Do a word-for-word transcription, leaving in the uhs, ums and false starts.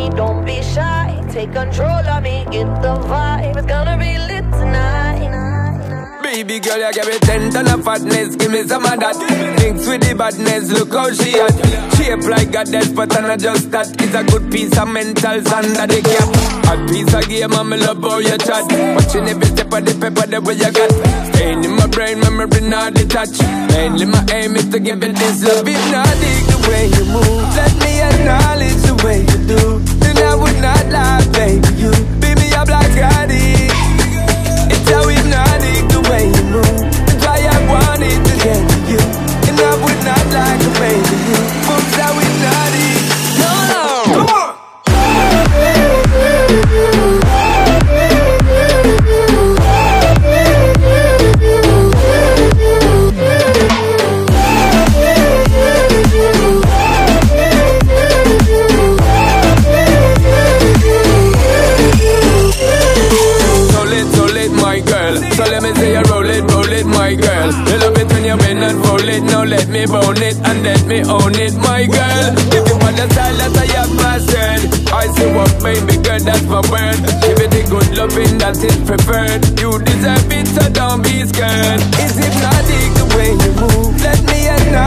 me, don't be shy. Take control of me, get the vibe. It's gonna be lit tonight. Baby girl, you give me ten ton of fatness, give me some of that. Thinks with the badness, look how she hot. Shape like goddess, but I'm not just that. It's a good piece of mentals under the cap. A piece of game, I'm love how you chat. Watching every step of the paper, the way you got. Staying in my brain, memory not detached. Mainly my aim is to give it this love. If not dig the way you move, let me acknowledge the way you do. Then I would not lie, baby, you beat me up like I did. It's how hypnotic the way you move. That's why I wanted to get to you. And I would not like to baby you. Moves how hypnotic. No, no. Come on. So let me say you roll it, roll it, my girl. You love it when you bend and roll it. Now let me bone it and let me own it, my girl. If you want the style that I have mastered, I say what baby girl, that's my word. Give it the good loving that is preferred. You deserve it, so don't be scared. It's hypnotic the way you move. Let me acknowledge